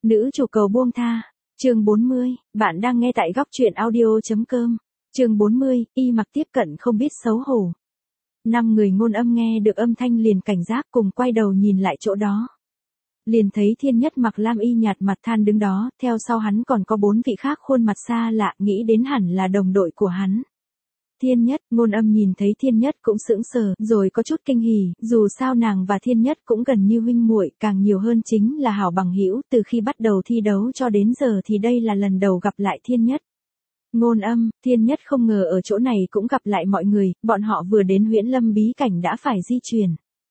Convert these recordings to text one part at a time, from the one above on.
Nữ chủ cầu buông tha. Chương 40, bạn đang nghe tại góc truyện audio.com. Chương 40, y mặc tiếp cận không biết xấu hổ. 5 người ngôn âm nghe được âm thanh liền cảnh giác cùng quay đầu nhìn lại chỗ đó. Liền thấy Thiên Nhất mặc lam y nhạt mặt than đứng đó, theo sau hắn còn có 4 vị khác khuôn mặt xa lạ, nghĩ đến hẳn là đồng đội của hắn. Thiên Nhất, ngôn âm nhìn thấy Thiên Nhất cũng sững sờ, rồi có chút kinh hỉ, dù sao nàng và Thiên Nhất cũng gần như huynh muội, càng nhiều hơn chính là hảo bằng hữu, từ khi bắt đầu thi đấu cho đến giờ thì đây là lần đầu gặp lại Thiên Nhất. Ngôn âm, Thiên Nhất không ngờ ở chỗ này cũng gặp lại mọi người, bọn họ vừa đến Huyễn Lâm bí cảnh đã phải di chuyển.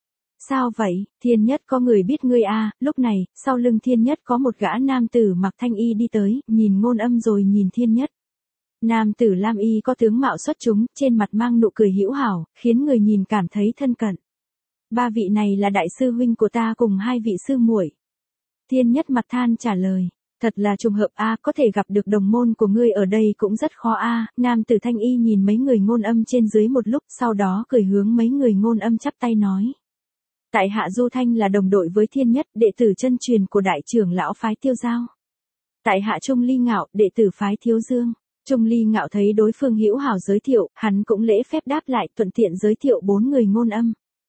Sao vậy, Thiên Nhất có người biết ngươi à, lúc này, sau lưng Thiên Nhất có một gã nam tử mặc thanh y đi tới, nhìn ngôn âm rồi nhìn Thiên Nhất. Nam tử lam y có tướng mạo xuất chúng, trên mặt mang nụ cười hữu hảo, khiến người nhìn cảm thấy thân cận. 3 vị này là đại sư huynh của ta cùng 2 vị sư muội. Thiên Nhất mặt than trả lời. Thật là trùng hợp a, có thể gặp được đồng môn của ngươi ở đây cũng rất khó a. Nam tử thanh y nhìn mấy người ngôn âm trên dưới một lúc, sau đó cười hướng mấy người ngôn âm chắp tay nói. Tại hạ Du Thanh là đồng đội với Thiên Nhất, đệ tử chân truyền của đại trưởng lão phái Tiêu Giao. Tại hạ Trung Ly Ngạo, đệ tử phái Thiếu Dương. Trung Ly Ngạo thấy đối phương hữu hảo giới thiệu, hắn cũng lễ phép đáp lại, thuận tiện giới thiệu 4 người ngôn âm.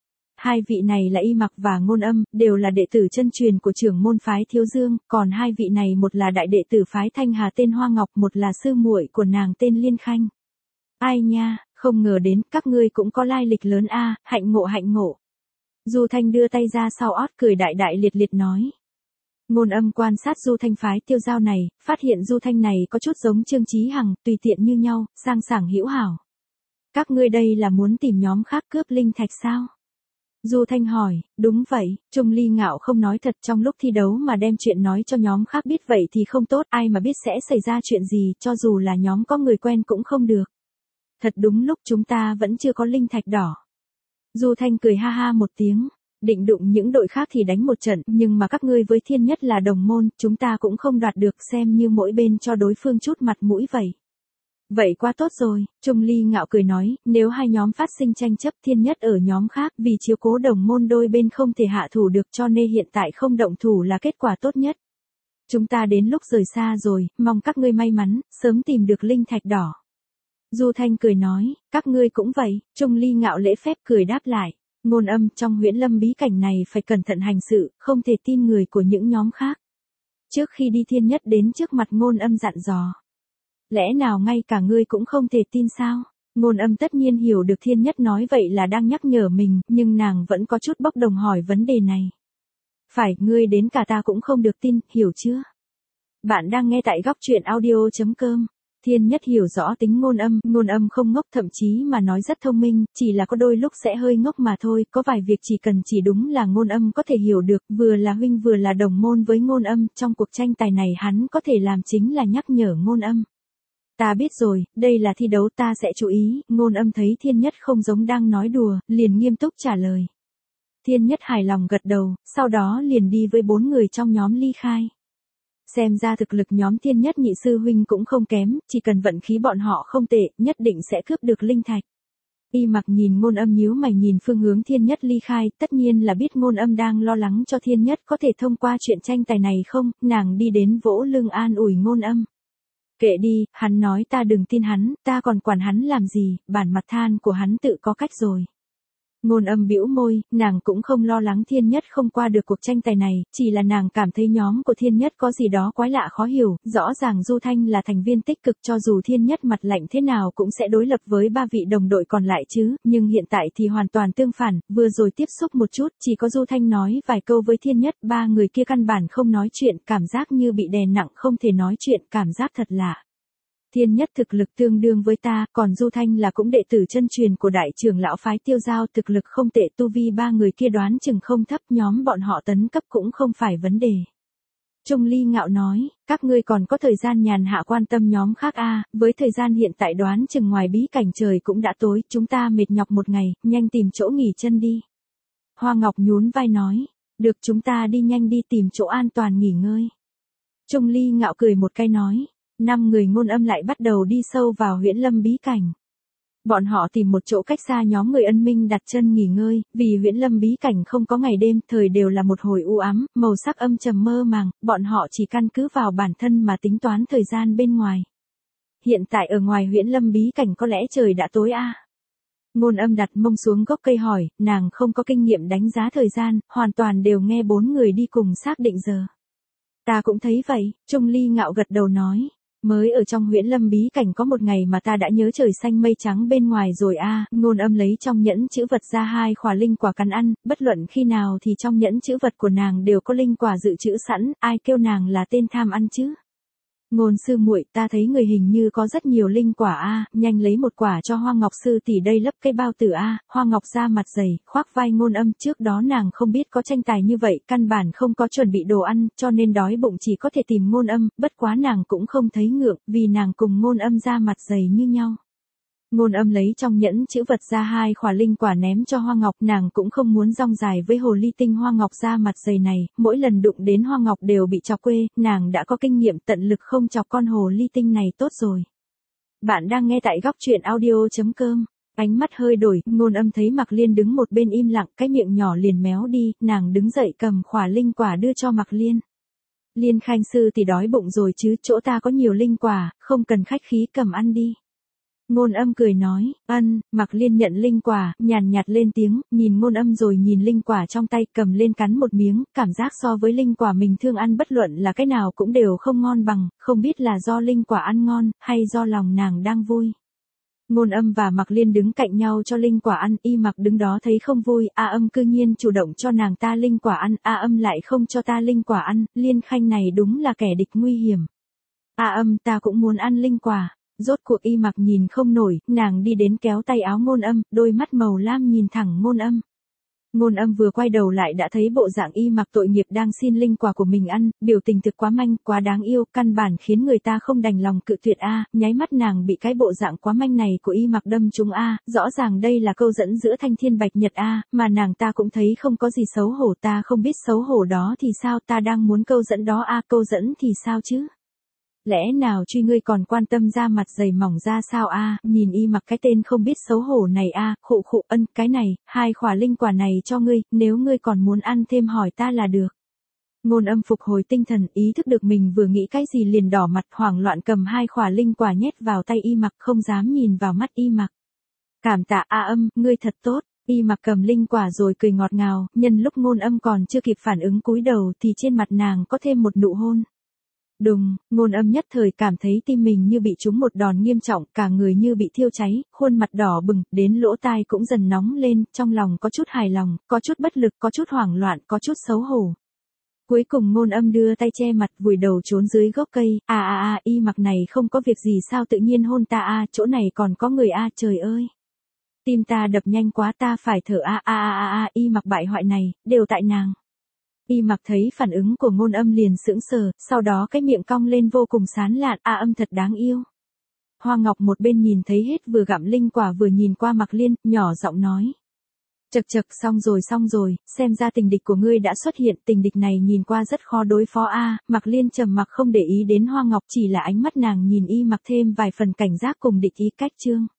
2 vị này là y mặc và ngôn âm, đều là đệ tử chân truyền của trưởng môn phái Thiếu Dương, còn 2 vị này một là đại đệ tử phái Thanh Hà tên Hoa Ngọc, một là sư muội của nàng tên Liên Khanh. Ai nha, không ngờ đến các ngươi cũng có lai lịch lớn a, hạnh ngộ hạnh ngộ. Du Thanh đưa tay ra sau ót cười đại đại liệt liệt nói. Ngôn âm quan sát Du Thanh phái Tiêu Giao này, phát hiện Du Thanh này có chút giống Trương Chí Hằng, tùy tiện như nhau, sang sảng hữu hảo. Các ngươi đây là muốn tìm nhóm khác cướp linh thạch sao? Du Thanh hỏi, đúng vậy, Trung Ly Ngạo không nói thật, trong lúc thi đấu mà đem chuyện nói cho nhóm khác biết vậy thì không tốt, ai mà biết sẽ xảy ra chuyện gì, cho dù là nhóm có người quen cũng không được. Thật đúng lúc chúng ta vẫn chưa có linh thạch đỏ. Du Thanh cười ha ha một tiếng, định đụng những đội khác thì đánh một trận, nhưng mà các ngươi với Thiên Nhất là đồng môn, chúng ta cũng không đoạt được, xem như mỗi bên cho đối phương chút mặt mũi vậy. Vậy quá tốt rồi, Trung Ly Ngạo cười nói, nếu hai nhóm phát sinh tranh chấp, Thiên Nhất ở nhóm khác, vì chiếu cố đồng môn đôi bên không thể hạ thủ được, cho nên hiện tại không động thủ là kết quả tốt nhất. Chúng ta đến lúc rời xa rồi, mong các ngươi may mắn, sớm tìm được linh thạch đỏ. Du Thanh cười nói, các ngươi cũng vậy. Trung Ly Ngạo lễ phép cười đáp lại. Ngôn âm, trong Huyễn Lâm bí cảnh này phải cẩn thận hành sự, không thể tin người của những nhóm khác. Trước khi đi Thiên Nhất đến trước mặt ngôn âm dặn dò. Lẽ nào ngay cả ngươi cũng không thể tin sao? Ngôn âm tất nhiên hiểu được Thiên Nhất nói vậy là đang nhắc nhở mình, nhưng nàng vẫn có chút bốc đồng hỏi vấn đề này. Phải, ngươi đến cả ta cũng không được tin, hiểu chưa? Bạn đang nghe tại góc truyện audio.com. Thiên Nhất hiểu rõ tính ngôn âm không ngốc, thậm chí mà nói rất thông minh, chỉ là có đôi lúc sẽ hơi ngốc mà thôi, có vài việc chỉ cần chỉ đúng là ngôn âm có thể hiểu được, vừa là huynh vừa là đồng môn với ngôn âm, trong cuộc tranh tài này hắn có thể làm chính là nhắc nhở ngôn âm. Ta biết rồi, đây là thi đấu, ta sẽ chú ý. Ngôn âm thấy Thiên Nhất không giống đang nói đùa, liền nghiêm túc trả lời. Thiên Nhất hài lòng gật đầu, sau đó liền đi với 4 người trong nhóm ly khai. Xem ra thực lực nhóm Thiên Nhất nhị sư huynh cũng không kém, chỉ cần vận khí bọn họ không tệ, nhất định sẽ cướp được linh thạch. Y mặc nhìn ngôn âm nhíu mày nhìn phương hướng Thiên Nhất ly khai, tất nhiên là biết ngôn âm đang lo lắng cho Thiên Nhất có thể thông qua chuyện tranh tài này không, nàng đi đến vỗ lưng an ủi ngôn âm. Kệ đi, hắn nói ta đừng tin hắn, ta còn quản hắn làm gì, bản mặt than của hắn tự có cách rồi. Ngôn âm bĩu môi, nàng cũng không lo lắng Thiên Nhất không qua được cuộc tranh tài này, chỉ là nàng cảm thấy nhóm của Thiên Nhất có gì đó quái lạ khó hiểu, rõ ràng Du Thanh là thành viên tích cực, cho dù Thiên Nhất mặt lạnh thế nào cũng sẽ đối lập với 3 vị đồng đội còn lại chứ, nhưng hiện tại thì hoàn toàn tương phản, vừa rồi tiếp xúc một chút, chỉ có Du Thanh nói vài câu với Thiên Nhất, 3 người kia căn bản không nói chuyện, cảm giác như bị đè nặng không thể nói chuyện, cảm giác thật lạ. Thiên Nhất thực lực tương đương với ta, còn Du Thanh là cũng đệ tử chân truyền của đại trưởng lão phái Tiêu Giao, thực lực không tệ, tu vi 3 người kia đoán chừng không thấp, nhóm bọn họ tấn cấp cũng không phải vấn đề. Trung Ly Ngạo nói, các ngươi còn có thời gian nhàn hạ quan tâm nhóm khác a, với thời gian hiện tại đoán chừng ngoài bí cảnh trời cũng đã tối, chúng ta mệt nhọc một ngày, nhanh tìm chỗ nghỉ chân đi. Hoa Ngọc nhún vai nói, được, chúng ta đi nhanh đi tìm chỗ an toàn nghỉ ngơi. Trung Ly Ngạo cười một cái nói. 5 người ngôn âm lại bắt đầu đi sâu vào Huyễn Lâm bí cảnh. Bọn họ tìm một chỗ cách xa nhóm người ân minh đặt chân nghỉ ngơi, vì huyễn lâm bí cảnh không có ngày đêm, thời đều là một hồi u ám, màu sắc âm trầm mơ màng, bọn họ chỉ căn cứ vào bản thân mà tính toán thời gian bên ngoài. Hiện tại ở ngoài huyễn lâm bí cảnh có lẽ trời đã tối a. Ngôn Âm đặt mông xuống gốc cây hỏi, nàng không có kinh nghiệm đánh giá thời gian, hoàn toàn đều nghe 4 người đi cùng xác định giờ. Ta cũng thấy vậy, Trung Ly ngạo gật đầu nói. Mới ở trong huyễn lâm bí cảnh có một ngày mà ta đã nhớ trời xanh mây trắng bên ngoài rồi a. Ngôn Âm lấy trong nhẫn chữ vật ra 2 khỏa linh quả cắn ăn, bất luận khi nào thì trong nhẫn chữ vật của nàng đều có linh quả dự trữ sẵn, ai kêu nàng là tên tham ăn chứ. Ngôn sư muội, ta thấy người hình như có rất nhiều linh quả a, nhanh lấy một quả cho Hoa Ngọc sư tỷ đây lấp cái bao tử a. Hoa Ngọc ra mặt dày, khoác vai Ngôn Âm, trước đó nàng không biết có tranh tài như vậy, căn bản không có chuẩn bị đồ ăn, cho nên đói bụng chỉ có thể tìm Ngôn Âm, bất quá nàng cũng không thấy ngượng, vì nàng cùng Ngôn Âm ra mặt dày như nhau. Ngôn Âm lấy trong nhẫn chữ vật ra 2 khỏa linh quả ném cho Hoa Ngọc, nàng cũng không muốn rong dài với hồ ly tinh Hoa Ngọc ra mặt dày này, mỗi lần đụng đến Hoa Ngọc đều bị chọc quê, nàng đã có kinh nghiệm tận lực không chọc con hồ ly tinh này tốt rồi. Bạn đang nghe tại góc truyện audio.com. Ánh mắt hơi đổi, Ngôn Âm thấy Mạc Liên đứng một bên im lặng, cái miệng nhỏ liền méo đi, nàng đứng dậy cầm khỏa linh quả đưa cho Mạc Liên. Liên Khanh sư thì đói bụng rồi chứ, chỗ ta có nhiều linh quả, không cần khách khí cầm ăn đi. Ngôn Âm cười nói, Mạc Liên nhận linh quả, nhàn nhạt lên tiếng, nhìn Ngôn Âm rồi nhìn linh quả trong tay, cầm lên cắn một miếng, cảm giác so với linh quả mình thương ăn bất luận là cái nào cũng đều không ngon bằng, không biết là do linh quả ăn ngon, hay do lòng nàng đang vui. Ngôn Âm và Mạc Liên đứng cạnh nhau cho linh quả ăn, Y Mặc đứng đó thấy không vui, A Âm cư nhiên chủ động cho nàng ta linh quả ăn, A Âm lại không cho ta linh quả ăn, Liên Khanh này đúng là kẻ địch nguy hiểm. A Âm, ta cũng muốn ăn linh quả. Rốt cuộc Y Mặc nhìn không nổi, nàng đi đến kéo tay áo Ngôn Âm, đôi mắt màu lam nhìn thẳng Ngôn Âm. Ngôn Âm vừa quay đầu lại đã thấy bộ dạng Y Mặc tội nghiệp đang xin linh quả của mình ăn, biểu tình thực quá manh, quá đáng yêu, căn bản khiến người ta không đành lòng cự tuyệt a. Nháy mắt nàng bị cái bộ dạng quá manh này của Y Mặc đâm trúng a, rõ ràng đây là câu dẫn giữa thanh thiên bạch nhật a, mà nàng ta cũng thấy không có gì xấu hổ, ta không biết xấu hổ đó thì sao, ta đang muốn câu dẫn đó a, câu dẫn thì sao chứ? Lẽ nào truy ngươi còn quan tâm da mặt dày mỏng ra sao a? Nhìn Y Mặc cái tên không biết xấu hổ này a, khụ khụ, cái này, 2 khỏa linh quả này cho ngươi, nếu ngươi còn muốn ăn thêm hỏi ta là được. Ngôn Âm phục hồi tinh thần, ý thức được mình vừa nghĩ cái gì liền đỏ mặt, hoảng loạn cầm 2 khỏa linh quả nhét vào tay Y Mặc, không dám nhìn vào mắt Y Mặc. Cảm tạ A Âm, ngươi thật tốt. Y Mặc cầm linh quả rồi cười ngọt ngào, nhân lúc Ngôn Âm còn chưa kịp phản ứng cúi đầu thì trên mặt nàng có thêm một nụ hôn. Đùng, Ngôn Âm nhất thời cảm thấy tim mình như bị trúng một đòn nghiêm trọng, cả người như bị thiêu cháy, khuôn mặt đỏ bừng, đến lỗ tai cũng dần nóng lên, trong lòng có chút hài lòng, có chút bất lực, có chút hoảng loạn, có chút xấu hổ. Cuối cùng Ngôn Âm đưa tay che mặt, vùi đầu trốn dưới gốc cây, Y Mặc này không có việc gì sao tự nhiên hôn ta a, chỗ này còn có người a, trời ơi. Tim ta đập nhanh quá, ta phải thở Y Mặc bại hoại này, đều tại nàng. Y Mặc thấy phản ứng của Ngôn Âm liền sững sờ, sau đó cái miệng cong lên vô cùng sán lạn, A Âm thật đáng yêu. Hoa Ngọc một bên nhìn thấy hết vừa gặm linh quả vừa nhìn qua Mạc Liên, nhỏ giọng nói. Chậc, xong rồi, xem ra tình địch của ngươi đã xuất hiện, tình địch này nhìn qua rất khó đối phó a. Mạc Liên trầm mặc không để ý đến Hoa Ngọc, chỉ là ánh mắt nàng nhìn Y Mặc thêm vài phần cảnh giác cùng địch ý cách chương.